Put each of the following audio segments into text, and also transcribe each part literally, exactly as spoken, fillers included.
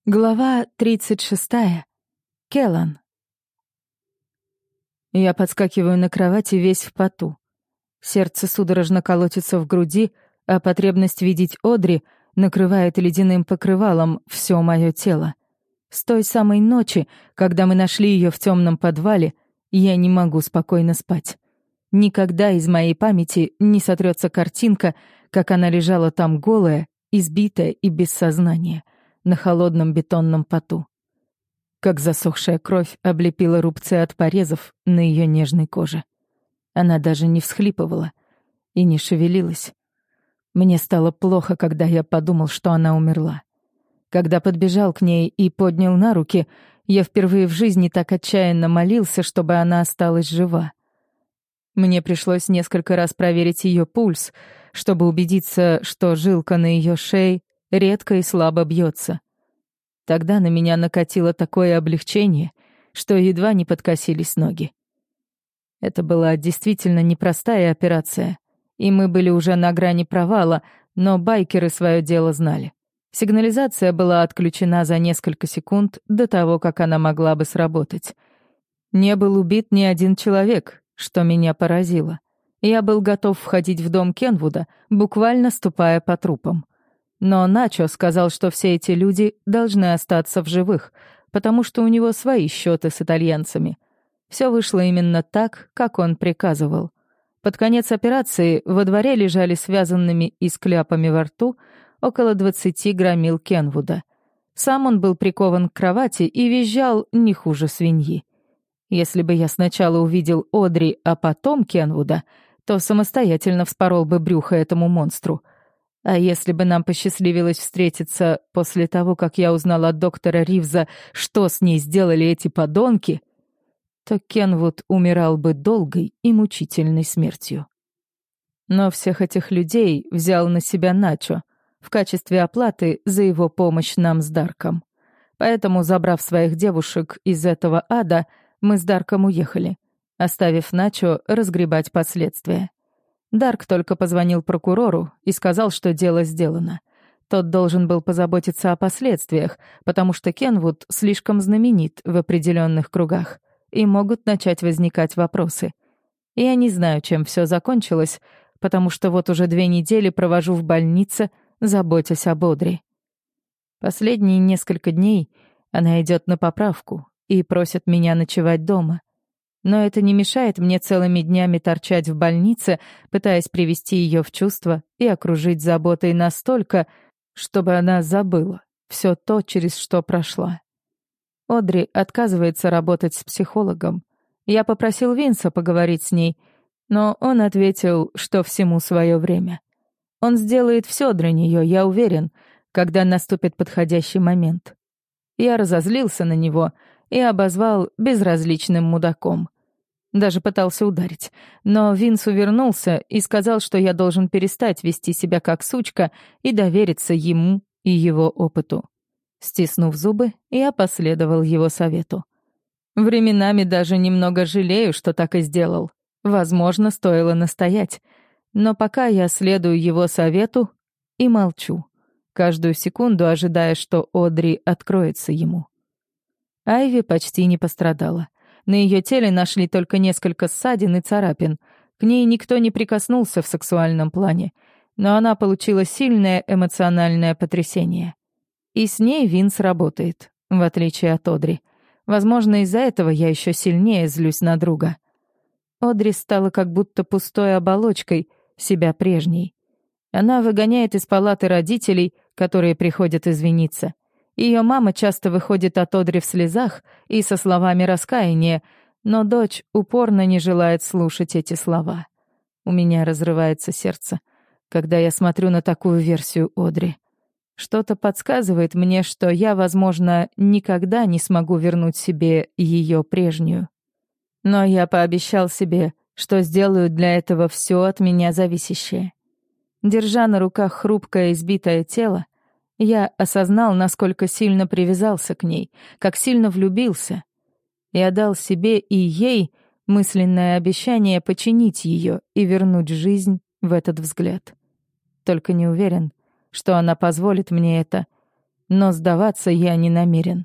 Глава тридцать шестая. Келлан. Я подскакиваю на кровати весь в поту. Сердце судорожно колотится в груди, а потребность видеть Одри накрывает ледяным покрывалом все мое тело. С той самой ночи, когда мы нашли ее в темном подвале, я не могу спокойно спать. Никогда из моей памяти не сотрется картинка, как она лежала там голая, избитая и без сознания, на холодном бетонном поту. Как засохшая кровь облепила рубцы от порезов на ее нежной коже. Она даже не всхлипывала и не шевелилась. Мне стало плохо, когда я подумал, что она умерла. Когда подбежал к ней и поднял на руки, я впервые в жизни так отчаянно молился, чтобы она осталась жива. Мне пришлось несколько раз проверить ее пульс, чтобы убедиться, что жилка на ее шее редко и слабо бьется. Тогда на меня накатило такое облегчение, что едва не подкосились ноги. Это была действительно непростая операция, и мы были уже на грани провала, но байкеры свое дело знали. Сигнализация была отключена за несколько секунд до того, как она могла бы сработать. Не был убит ни один человек, что меня поразило. Я был готов входить в дом Кенвуда, буквально ступая по трупам. Но Начо сказал, что все эти люди должны остаться в живых, потому что у него свои счеты с итальянцами. Все вышло именно так, как он приказывал. Под конец операции во дворе лежали связанными и с кляпами во рту около двадцати громил Кенвуда. Сам он был прикован к кровати и визжал не хуже свиньи. Если бы я сначала увидел Одри, а потом Кенвуда, то самостоятельно вспорол бы брюхо этому монстру. А если бы нам посчастливилось встретиться после того, как я узнал от доктора Ривза, что с ней сделали эти подонки, то Кенвуд умирал бы долгой и мучительной смертью. Но всех этих людей взял на себя Начо в качестве оплаты за его помощь нам с Дарком. Поэтому, забрав своих девушек из этого ада, мы с Дарком уехали, оставив Начо разгребать последствия. Дарк только позвонил прокурору и сказал, что дело сделано. Тот должен был позаботиться о последствиях, потому что Кенвуд слишком знаменит в определенных кругах, и могут начать возникать вопросы. Я не знаю, чем все закончилось, потому что вот уже две недели провожу в больнице, заботясь об Одри. Последние несколько дней она идет на поправку и просит меня ночевать дома. Но это не мешает мне целыми днями торчать в больнице, пытаясь привести ее в чувство и окружить заботой настолько, чтобы она забыла все то, через что прошла. Одри отказывается работать с психологом. Я попросил Винса поговорить с ней, но он ответил, что всему свое время. Он сделает все для нее, я уверен, когда наступит подходящий момент. Я разозлился на него и обозвал безразличным мудаком. Даже пытался ударить. Но Винс увернулся и сказал, что я должен перестать вести себя как сучка и довериться ему и его опыту. Стиснув зубы, я последовал его совету. Временами даже немного жалею, что так и сделал. Возможно, стоило настоять. Но пока я следую его совету и молчу, каждую секунду ожидая, что Одри откроется ему. Айви почти не пострадала. На ее теле нашли только несколько ссадин и царапин. К ней никто не прикоснулся в сексуальном плане, но она получила сильное эмоциональное потрясение. И с ней Винс работает, в отличие от Одри. Возможно, из-за этого я еще сильнее злюсь на друга. Одри стала как будто пустой оболочкой себя прежней. Она выгоняет из палаты родителей, которые приходят извиниться. Ее мама часто выходит от Одри в слезах и со словами раскаяния, но дочь упорно не желает слушать эти слова. У меня разрывается сердце, когда я смотрю на такую версию Одри. Что-то подсказывает мне, что я, возможно, никогда не смогу вернуть себе ее прежнюю. Но я пообещал себе, что сделаю для этого все от меня зависящее. Держа на руках хрупкое избитое тело, я осознал, насколько сильно привязался к ней, как сильно влюбился. Я дал себе и ей мысленное обещание починить ее и вернуть жизнь в этот взгляд. Только не уверен, что она позволит мне это, но сдаваться я не намерен.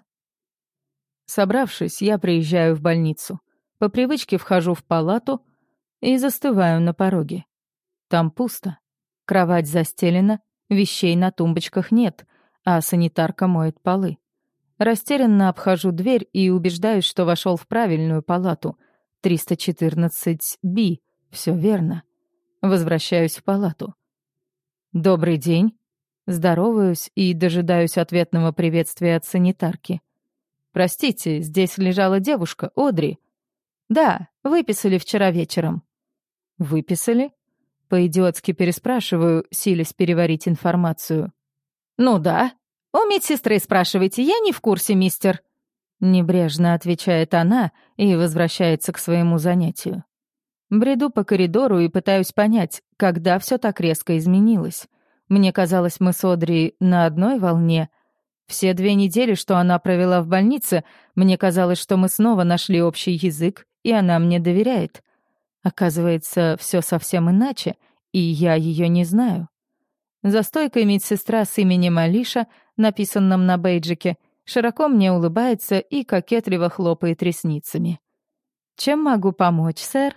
Собравшись, я приезжаю в больницу. По привычке вхожу в палату и застываю на пороге. Там пусто. Кровать застелена, вещей на тумбочках нет, а санитарка моет полы. Растерянно обхожу дверь и убеждаюсь, что вошел в правильную палату. триста четырнадцать би. Все верно. Возвращаюсь в палату. «Добрый день». Здороваюсь и дожидаюсь ответного приветствия от санитарки. «Простите, здесь лежала девушка, Одри». «Да, выписали вчера вечером». «Выписали?» По-идиотски переспрашиваю, силясь переварить информацию. «Ну да. У медсестры спрашивайте, я не в курсе, мистер». Небрежно отвечает она и возвращается к своему занятию. Бреду по коридору и пытаюсь понять, когда все так резко изменилось. Мне казалось, мы с Одри на одной волне. Все две недели, что она провела в больнице, мне казалось, что мы снова нашли общий язык, и она мне доверяет. Оказывается, все совсем иначе, и я ее не знаю. За стойкой медсестра с именем Алиша, написанным на бейджике, широко мне улыбается и кокетливо хлопает ресницами. «Чем могу помочь, сэр?»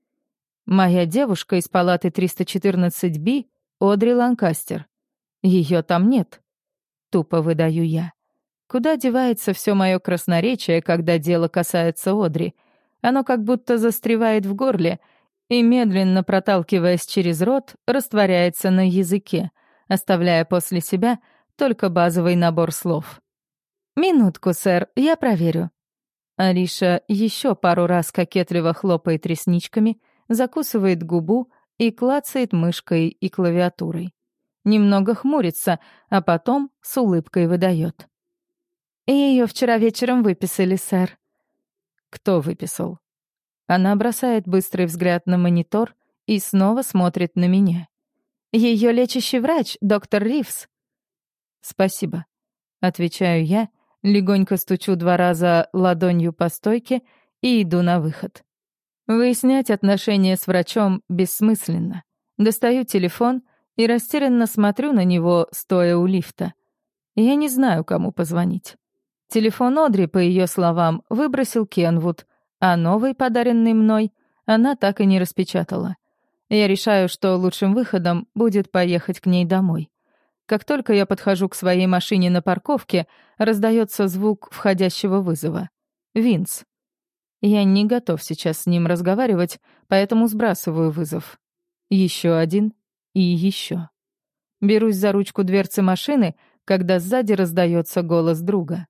Моя девушка из палаты триста четырнадцать би — Одри Ланкастер. Ее там нет. Тупо выдаю я. Куда девается все мое красноречие, когда дело касается Одри? Оно как будто застревает в горле и, медленно проталкиваясь через рот, растворяется на языке, оставляя после себя только базовый набор слов. «Минутку, сэр, я проверю». Алиша еще пару раз кокетливо хлопает ресничками, закусывает губу и клацает мышкой и клавиатурой. Немного хмурится, а потом с улыбкой выдает. Ее вчера вечером выписали, сэр. Кто выписал? Она бросает быстрый взгляд на монитор и снова смотрит на меня. Ее лечащий врач, доктор Ривз. Спасибо. Отвечаю я, легонько стучу два раза ладонью по стойке и иду на выход. Выяснять отношения с врачом бессмысленно. Достаю телефон и растерянно смотрю на него, стоя у лифта. Я не знаю, кому позвонить. Телефон Одри, по ее словам, выбросил Кенвуд, а новый, подаренный мной, она так и не распечатала. Я решаю, что лучшим выходом будет поехать к ней домой. Как только я подхожу к своей машине на парковке, раздается звук входящего вызова. Винс. Я не готов сейчас с ним разговаривать, поэтому сбрасываю вызов. Еще один и еще. Берусь за ручку дверцы машины, когда сзади раздается голос друга.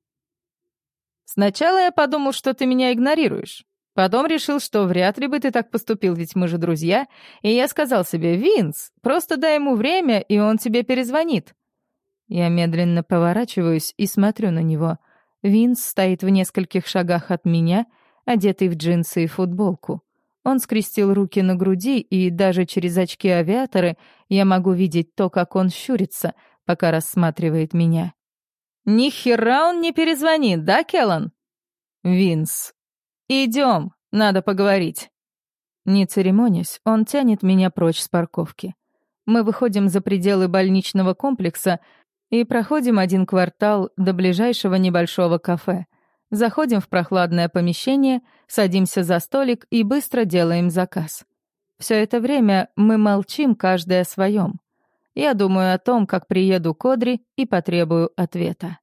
«Сначала я подумал, что ты меня игнорируешь. Потом решил, что вряд ли бы ты так поступил, ведь мы же друзья. И я сказал себе: Винс, просто дай ему время, и он тебе перезвонит». Я медленно поворачиваюсь и смотрю на него. Винс стоит в нескольких шагах от меня, одетый в джинсы и футболку. Он скрестил руки на груди, и даже через очки-авиаторы я могу видеть то, как он щурится, пока рассматривает меня. «Ни хера он не перезвонит, да, Келлан?» «Винс, идем, надо поговорить». Не церемонясь, он тянет меня прочь с парковки. Мы выходим за пределы больничного комплекса и проходим один квартал до ближайшего небольшого кафе. Заходим в прохладное помещение, садимся за столик и быстро делаем заказ. Все это время мы молчим, каждый о своем. Я думаю о том, как приеду к Одри и потребую ответа.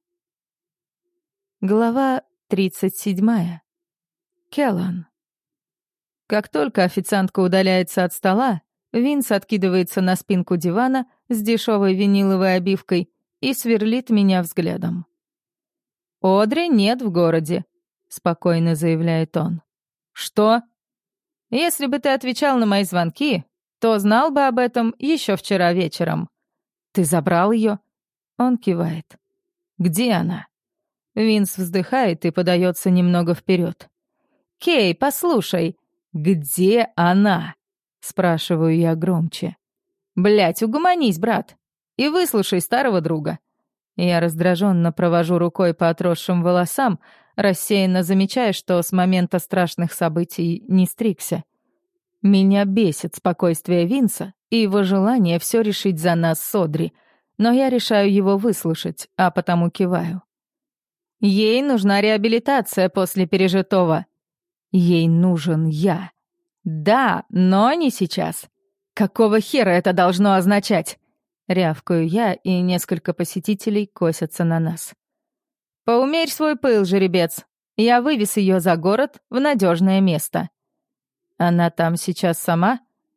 Глава тридцать седьмая. Келлан. Как только официантка удаляется от стола, Винс откидывается на спинку дивана с дешевой виниловой обивкой и сверлит меня взглядом. «Одри нет в городе», — спокойно заявляет он. «Что? Если бы ты отвечал на мои звонки, то знал бы об этом еще вчера вечером. Ты забрал ее?» Он кивает. «Где она?» Винс вздыхает и подается немного вперед. «Кей, послушай, где она?» — спрашиваю я громче. «Блядь, угомонись, брат, и выслушай старого друга». Я раздраженно провожу рукой по отросшим волосам, рассеянно замечая, что с момента страшных событий не стригся. Меня бесит спокойствие Винса и его желание все решить за нас с Одри. но я решаю его выслушать, а потому киваю. Ей нужна реабилитация после пережитого. Ей нужен я. Да, но не сейчас. Какого хера это должно означать? Рявкаю я, и несколько посетителей косятся на нас. Поумерь свой пыл, жеребец. Я вывез ее за город в надежное место. Она там сейчас сама?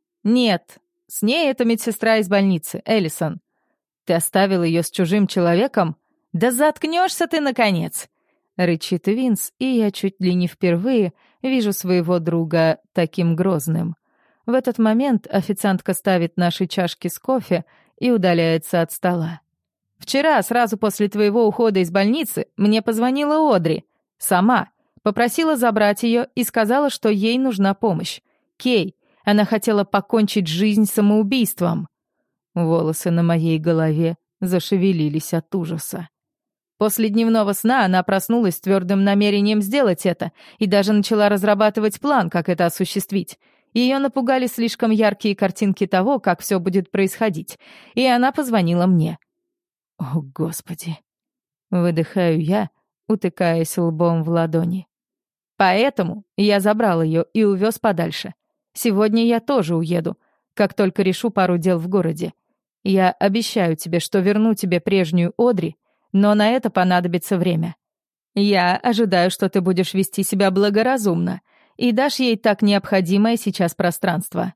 Нет, с ней эта медсестра из больницы, Эллисон. Ты оставил ее с чужим человеком? Да заткнешься ты, наконец! Рычит Винс, и я чуть ли не впервые вижу своего друга таким грозным. В этот момент официантка ставит наши чашки с кофе и удаляется от стола. «Вчера, сразу после твоего ухода из больницы, мне позвонила Одри. Сама. Попросила забрать ее и сказала, что ей нужна помощь. Кей, она хотела покончить жизнь самоубийством». Волосы на моей голове зашевелились от ужаса. После дневного сна она проснулась с твердым намерением сделать это и даже начала разрабатывать план, как это осуществить. Ее напугали слишком яркие картинки того, как все будет происходить, и она позвонила мне. О, Господи! Выдыхаю я, утыкаясь лбом в ладони. Поэтому я забрал ее и увез подальше. Сегодня я тоже уеду, как только решу пару дел в городе. Я обещаю тебе, что верну тебе прежнюю Одри, но на это понадобится время. Я ожидаю, что ты будешь вести себя благоразумно и дашь ей так необходимое сейчас пространство.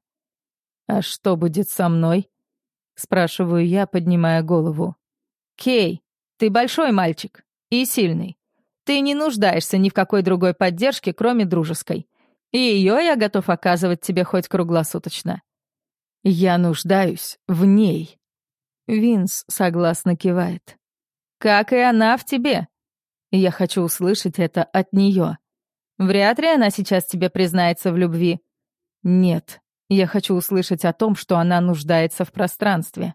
«А что будет со мной?» — спрашиваю я, поднимая голову. «Кей, ты большой мальчик и сильный. Ты не нуждаешься ни в какой другой поддержке, кроме дружеской. И ее я готов оказывать тебе хоть круглосуточно». «Я нуждаюсь в ней». Винс согласно кивает. «Как и она в тебе. Я хочу услышать это от нее. Вряд ли она сейчас тебе признается в любви. Нет, я хочу услышать о том, что она нуждается в пространстве».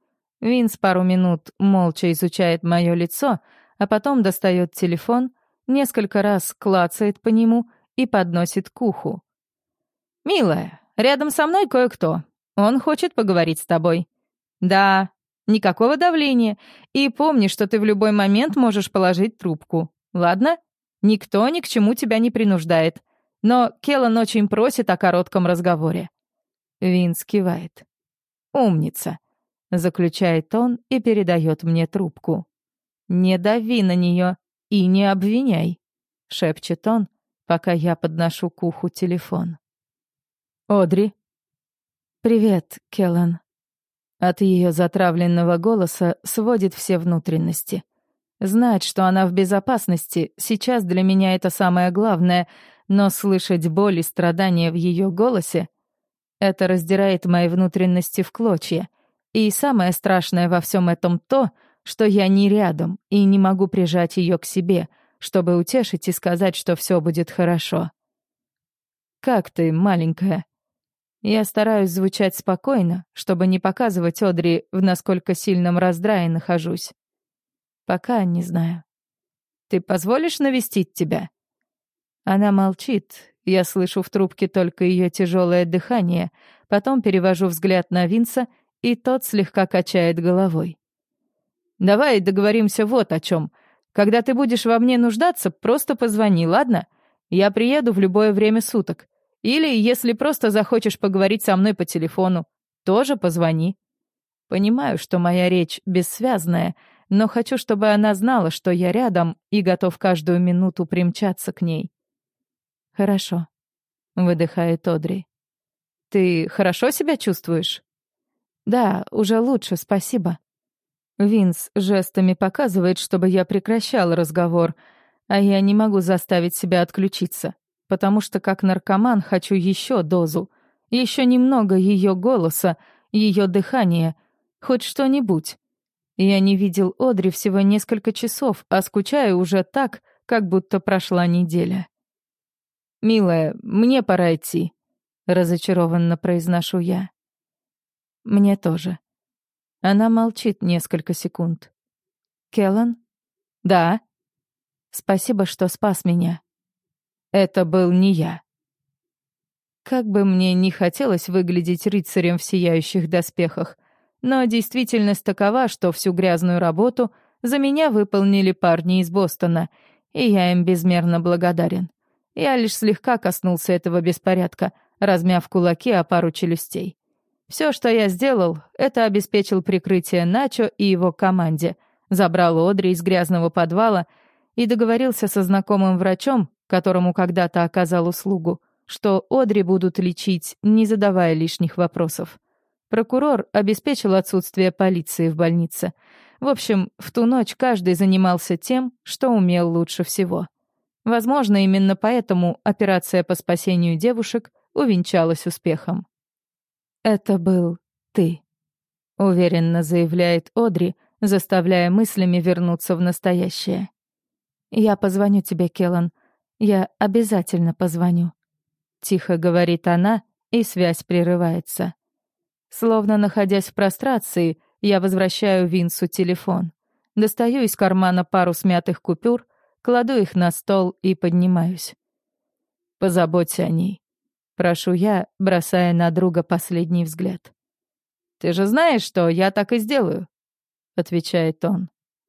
Винс пару минут молча изучает мое лицо, а потом достает телефон, несколько раз клацает по нему и подносит к уху. «Милая, рядом со мной кое-кто. Он хочет поговорить с тобой. Да, никакого давления. И помни, что ты в любой момент можешь положить трубку. Ладно? Никто ни к чему тебя не принуждает. Но Келлан очень просит о коротком разговоре». Винс кивает. «Умница», — заключает он и передает мне трубку. «Не дави на нее и не обвиняй», — шепчет он, пока я подношу к уху телефон. «Одри?» «Привет, Келлан». От ее затравленного голоса сводит все внутренности. Знать, что она в безопасности, сейчас для меня это самое главное, но слышать боль и страдания в ее голосе — это раздирает мои внутренности в клочья. И самое страшное во всем этом то, что я не рядом и не могу прижать ее к себе, чтобы утешить и сказать, что все будет хорошо. «Как ты, маленькая?» Я стараюсь звучать спокойно, чтобы не показывать Одри, в насколько сильном раздрае нахожусь. Пока не знаю. «Ты позволишь навестить тебя?» Она молчит. Я слышу в трубке только ее тяжелое дыхание, потом перевожу взгляд на Винса, и тот слегка качает головой. «Давай договоримся вот о чем. Когда ты будешь во мне нуждаться, просто позвони, ладно? Я приеду в любое время суток. Или, если просто захочешь поговорить со мной по телефону, тоже позвони. Понимаю, что моя речь бессвязная, но хочу, чтобы она знала, что я рядом и готов каждую минуту примчаться к ней». «Хорошо», — выдыхает Одри. «Ты хорошо себя чувствуешь?» «Да, уже лучше, спасибо». Винс жестами показывает, чтобы я прекращал разговор, а я не могу заставить себя отключиться, потому что как наркоман хочу еще дозу, еще немного ее голоса, ее дыхания, хоть что-нибудь. Я не видел Одри всего несколько часов, а скучаю уже так, как будто прошла неделя. «Милая, мне пора идти», — разочарованно произношу я. «Мне тоже». Она молчит несколько секунд. «Келлан?» «Да». «Спасибо, что спас меня». «Это был не я». Как бы мне ни хотелось выглядеть рыцарем в сияющих доспехах, Но действительность такова, что всю грязную работу за меня выполнили парни из Бостона, и я им безмерно благодарен. Я лишь слегка коснулся этого беспорядка, размяв кулаки о пару челюстей. Все, что я сделал, это обеспечил прикрытие Начо и его команде, забрал Одри из грязного подвала и договорился со знакомым врачом, которому когда-то оказал услугу, что Одри будут лечить, не задавая лишних вопросов. Прокурор обеспечил отсутствие полиции в больнице. В общем, в ту ночь каждый занимался тем, что умел лучше всего. Возможно, именно поэтому операция по спасению девушек увенчалась успехом. «Это был ты», — уверенно заявляет Одри, заставляя мыслями вернуться в настоящее. «Я позвоню тебе, Келлан. Я обязательно позвоню», — тихо говорит она, и связь прерывается. Словно находясь в прострации, я возвращаю Винсу телефон. Достаю из кармана пару смятых купюр, кладу их на стол и поднимаюсь. «Позаботься о ней», — прошу я, бросая на друга последний взгляд. «Ты же знаешь, что я так и сделаю», — отвечает он.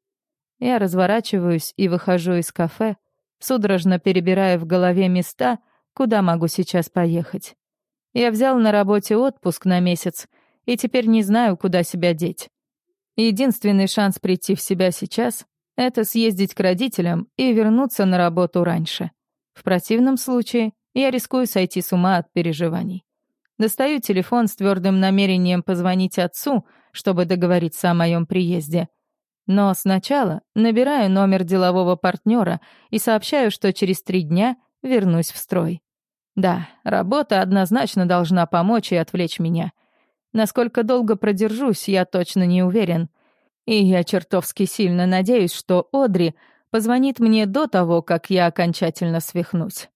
Я разворачиваюсь и выхожу из кафе, судорожно перебирая в голове места, куда могу сейчас поехать. Я взял на работе отпуск на месяц и теперь не знаю, куда себя деть. Единственный шанс прийти в себя сейчас — это съездить к родителям и вернуться на работу раньше. В противном случае я рискую сойти с ума от переживаний. Достаю телефон с твердым намерением позвонить отцу, чтобы договориться о моем приезде. Но сначала набираю номер делового партнера и сообщаю, что через три дня вернусь в строй. Да, работа однозначно должна помочь и отвлечь меня. Насколько долго продержусь, я точно не уверен. И я чертовски сильно надеюсь, что Одри позвонит мне до того, как я окончательно свихнусь.